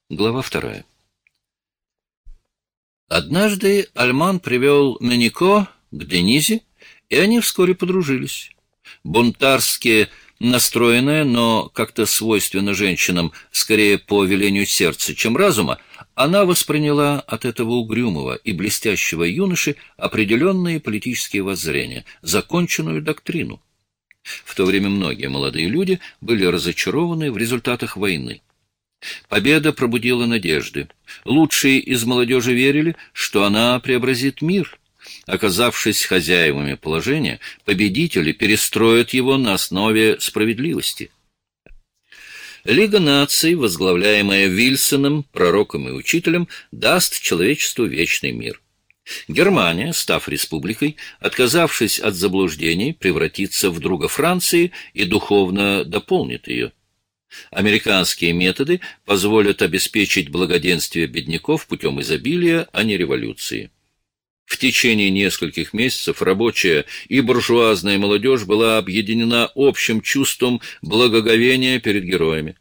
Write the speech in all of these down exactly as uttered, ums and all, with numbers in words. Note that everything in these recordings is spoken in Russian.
Глава вторая. Однажды Альман привел Менико к Денизе, и они вскоре подружились. Бунтарски настроенная, но как-то свойственно женщинам, скорее по велению сердца, чем разума, она восприняла от этого угрюмого и блестящего юноши определенные политические воззрения, законченную доктрину. В то время многие молодые люди были разочарованы в результатах войны. Победа пробудила надежды. Лучшие из молодежи верили, что она преобразит мир. Оказавшись хозяевами положения, победители перестроят его на основе справедливости. Лига наций, возглавляемая Вильсоном, пророком и учителем, даст человечеству вечный мир. Германия, став республикой, отказавшись от заблуждений, превратится в друга Франции и духовно дополнит ее. Американские методы позволят обеспечить благоденствие бедняков путем изобилия, а не революции. В течение нескольких месяцев рабочая и буржуазная молодежь была объединена общим чувством благоговения перед героями.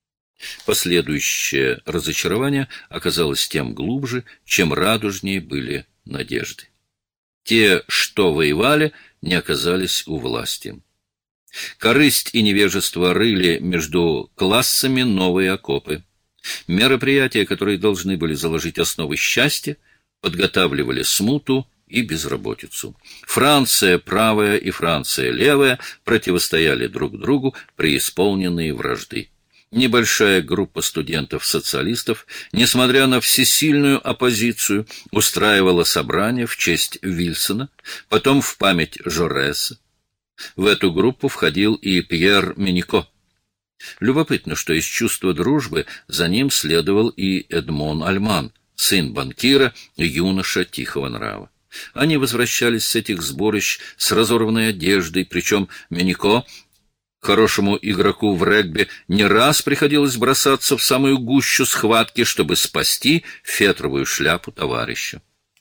Последующее разочарование оказалось тем глубже, чем радужнее были надежды. Те, что воевали, не оказались у власти. Корысть и невежество рыли между классами новые окопы. Мероприятия, которые должны были заложить основы счастья, подготавливали смуту и безработицу. Франция правая и Франция левая противостояли друг другу, преисполненные вражды. Небольшая группа студентов-социалистов, несмотря на всесильную оппозицию, устраивала собрания в честь Вильсона, потом в память Жореса. В эту группу входил и Пьер Менико. Любопытно, что из чувства дружбы за ним следовал и Эдмон Альман, сын банкира, юноша тихого нрава. Они возвращались с этих сборищ с разорванной одеждой, причем Менико, хорошему игроку в регби, не раз приходилось бросаться в самую гущу схватки, чтобы спасти фетровую шляпу товарища.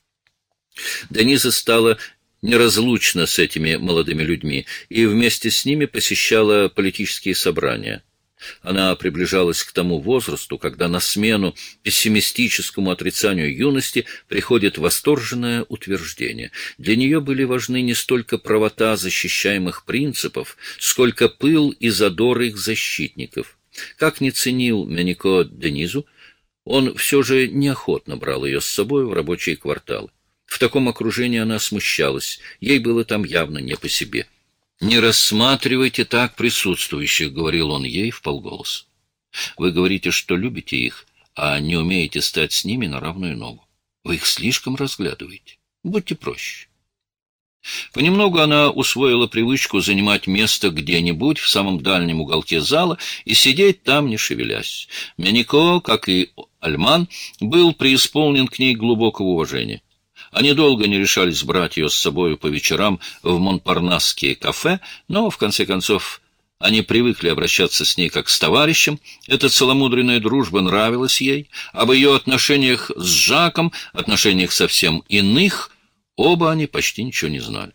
Дениза стала неразлучна с этими молодыми людьми и вместе с ними посещала политические собрания. Она приближалась к тому возрасту, когда на смену пессимистическому отрицанию юности приходит восторженное утверждение. Для нее были важны не столько правота защищаемых принципов, сколько пыл и задор их защитников. Как ни ценил Менико Денизу, он все же неохотно брал ее с собой в рабочие кварталы. В таком окружении она смущалась, ей было там явно не по себе. «Не рассматривайте так присутствующих», — говорил он ей вполголоса. «Вы говорите, что любите их, а не умеете стать с ними на равную ногу. Вы их слишком разглядываете. Будьте проще». Понемногу она усвоила привычку занимать место где-нибудь в самом дальнем уголке зала и сидеть там, не шевелясь. Менико, как и Альман, был преисполнен к ней глубокого уважения. Они долго не решались брать ее с собой по вечерам в монпарнасские кафе, но, в конце концов, они привыкли обращаться с ней как с товарищем. Эта целомудренная дружба нравилась ей. Об ее отношениях с Жаком, отношениях совсем иных, оба они почти ничего не знали.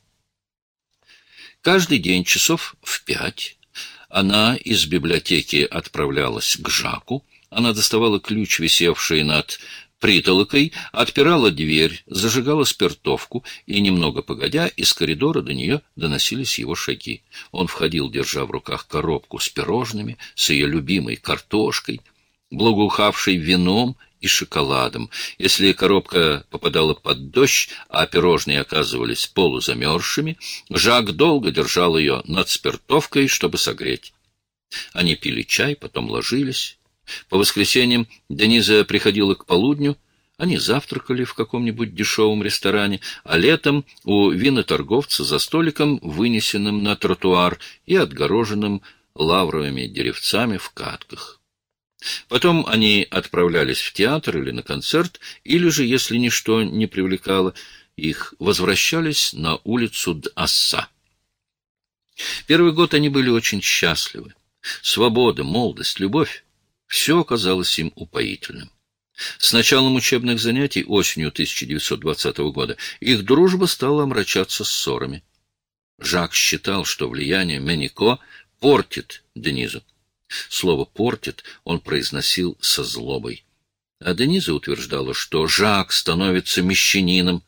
Каждый день часов в пять она из библиотеки отправлялась к Жаку. Она доставала ключ, висевший над притолокой, отпирала дверь, зажигала спиртовку, и, немного погодя, из коридора до нее доносились его шаги. Он входил, держа в руках коробку с пирожными, с ее любимой картошкой, благоухавшей вином и шоколадом. Если коробка попадала под дождь, а пирожные оказывались полузамерзшими, Жак долго держал ее над спиртовкой, чтобы согреть. Они пили чай, потом ложились. По воскресеньям Дениза приходила к полудню, они завтракали в каком-нибудь дешевом ресторане, а летом у виноторговца за столиком, вынесенным на тротуар и отгороженным лавровыми деревцами в катках. Потом они отправлялись в театр или на концерт, или же, если ничто не привлекало их, возвращались на улицу Д'Асса. Первый год они были очень счастливы. Свобода, молодость, любовь — все казалось им упоительным. С началом учебных занятий осенью тысяча девятьсот двадцатого года их дружба стала омрачаться ссорами. Жак считал, что влияние Менико портит Денизу. Слово «портит» он произносил со злобой. А Дениза утверждала, что Жак становится мещанином,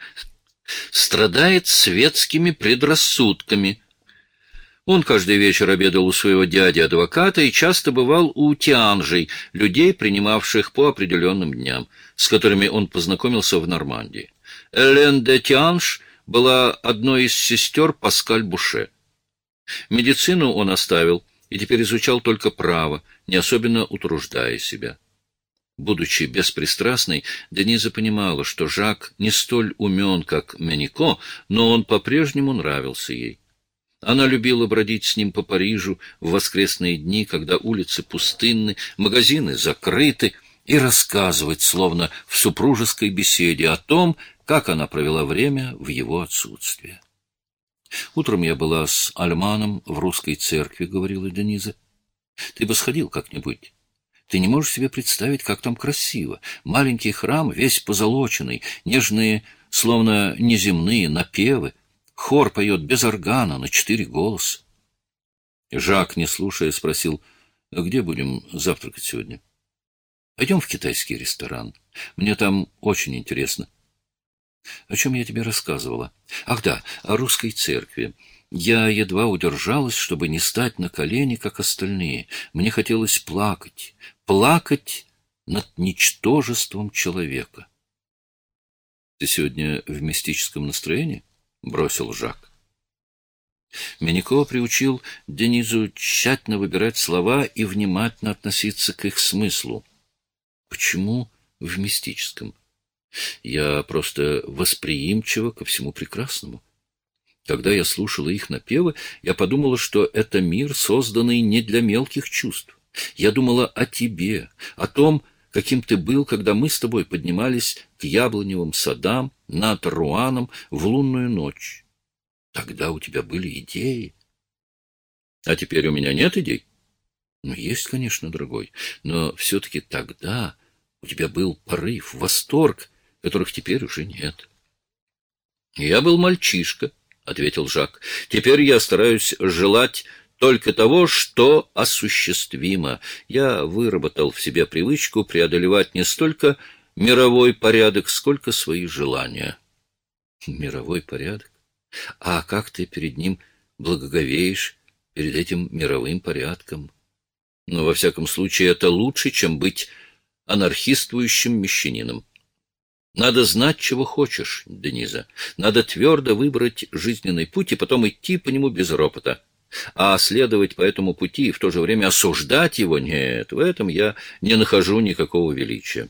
страдает светскими предрассудками. Он каждый вечер обедал у своего дяди-адвоката и часто бывал у тианжей, людей, принимавших по определенным дням, с которыми он познакомился в Нормандии. Элен де Тианж была одной из сестер Паскаль Буше. Медицину он оставил и теперь изучал только право, не особенно утруждая себя. Будучи беспристрастной, Дениза понимала, что Жак не столь умен, как Менико, но он по-прежнему нравился ей. Она любила бродить с ним по Парижу в воскресные дни, когда улицы пустынны, магазины закрыты, и рассказывать, словно в супружеской беседе, о том, как она провела время в его отсутствие. «Утром я была с Альманом в русской церкви», — говорила Дениза. «Ты бы сходил как-нибудь. Ты не можешь себе представить, как там красиво. Маленький храм, весь позолоченный, нежные, словно неземные напевы. Хор поет без органа, на четыре голоса». Жак, не слушая, спросил: «Где будем завтракать сегодня?» «Пойдем в китайский ресторан. Мне там очень интересно». «О чем я тебе рассказывала? Ах да, о русской церкви. Я едва удержалась, чтобы не стать на колени, как остальные. Мне хотелось плакать, плакать над ничтожеством человека». «Ты сегодня в мистическом настроении?» — бросил Жак. Менико приучил Денизу тщательно выбирать слова и внимательно относиться к их смыслу. «Почему в мистическом? Я просто восприимчива ко всему прекрасному. Когда я слушала их напевы, я подумала, что это мир, созданный не для мелких чувств. Я думала о тебе, о том, каким ты был, когда мы с тобой поднимались к яблоневым садам над Руаном в лунную ночь. Тогда у тебя были идеи. А теперь у меня нет идей? Ну, есть, конечно, дорогой, но все-таки тогда у тебя был порыв, восторг, которых теперь уже нет». «Я был мальчишка», — ответил Жак. «Теперь я стараюсь желать только того, что осуществимо. Я выработал в себе привычку преодолевать не столько мировой порядок, сколько свои желания». «Мировой порядок? А как ты перед ним благоговеешь, перед этим мировым порядком?» «Но, во всяком случае, это лучше, чем быть анархистующим мещанином. Надо знать, чего хочешь, Дениза. Надо твердо выбрать жизненный путь и потом идти по нему без ропота. А следовать по этому пути и в то же время осуждать его — нет, в этом я не нахожу никакого величия».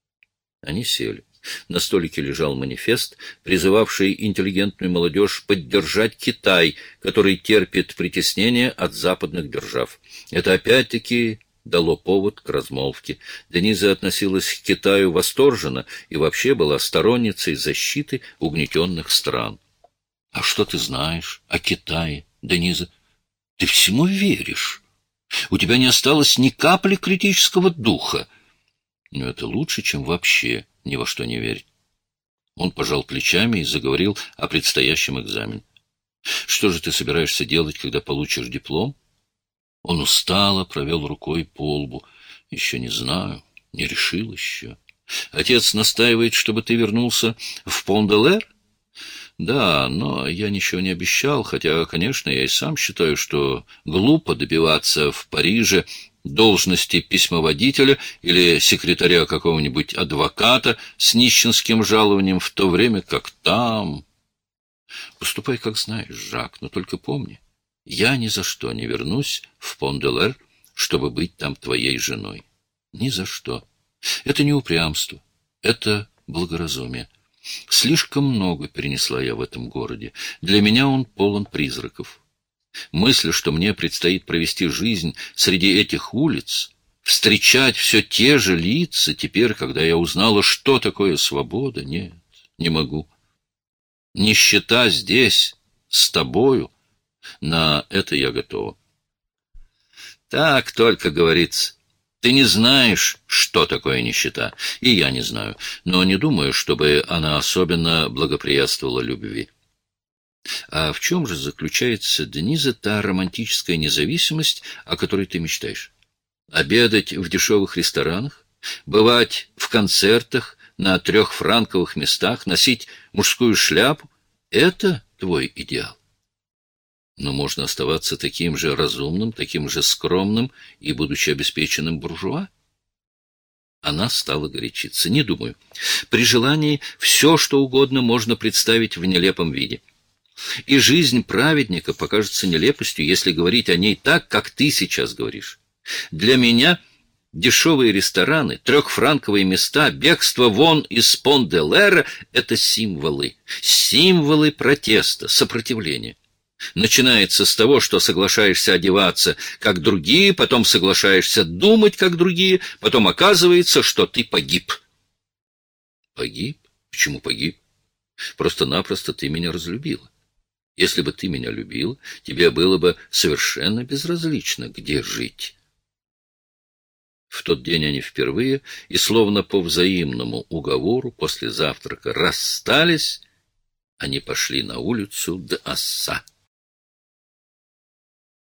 Они сели. На столике лежал манифест, призывавший интеллигентную молодежь поддержать Китай, который терпит притеснение от западных держав. Это опять-таки дало повод к размолвке. Дениза относилась к Китаю восторженно и вообще была сторонницей защиты угнетенных стран. «А что ты знаешь о Китае, Дениза? Ты всему веришь. У тебя не осталось ни капли критического духа». «Но это лучше, чем вообще ни во что не верить». Он пожал плечами и заговорил о предстоящем экзамене. «Что же ты собираешься делать, когда получишь диплом?» Он устало провел рукой по лбу. «Еще не знаю, не решил еще. Отец настаивает, чтобы ты вернулся в Пон-де-Лер?» «Да, но я ничего не обещал, хотя, конечно, я и сам считаю, что глупо добиваться в Париже должности письмоводителя или секретаря какого-нибудь адвоката с нищенским жалованием, в то время как там...» «Поступай, как знаешь, Жак, но только помни, я ни за что не вернусь в Пон-де-Лер, чтобы быть там твоей женой. Ни за что. Это не упрямство, это благоразумие. Слишком много перенесла я в этом городе. Для меня он полон призраков. Мысль, что мне предстоит провести жизнь среди этих улиц, встречать все те же лица теперь, когда я узнала, что такое свобода, нет, не могу. Нищета здесь, с тобою, на это я готова». «Так только говорится. Ты не знаешь, что такое нищета, и я не знаю, но не думаю, чтобы она особенно благоприятствовала любви». «А в чем же заключается, Дениза, та романтическая независимость, о которой ты мечтаешь? Обедать в дешевых ресторанах, бывать в концертах на трехфранковых местах, носить мужскую шляпу — это твой идеал. Но можно оставаться таким же разумным, таким же скромным и, будучи обеспеченным, буржуа. Она стала горячиться. Не думаю. При желании все, что угодно можно представить в нелепом виде. И жизнь праведника покажется нелепостью, если говорить о ней так, как ты сейчас говоришь. Для меня дешевые рестораны, трехфранковые места, бегство вон из Пон-де-Лера — это символы. Символы протеста, сопротивления. Начинается с того, что соглашаешься одеваться, как другие, потом соглашаешься думать, как другие, потом оказывается, что ты погиб. Погиб? Почему погиб? Просто-напросто ты меня разлюбила. Если бы ты меня любила, тебе было бы совершенно безразлично, где жить. В тот день они впервые и, словно по взаимному уговору, после завтрака расстались. Они пошли на улицу д'Асса.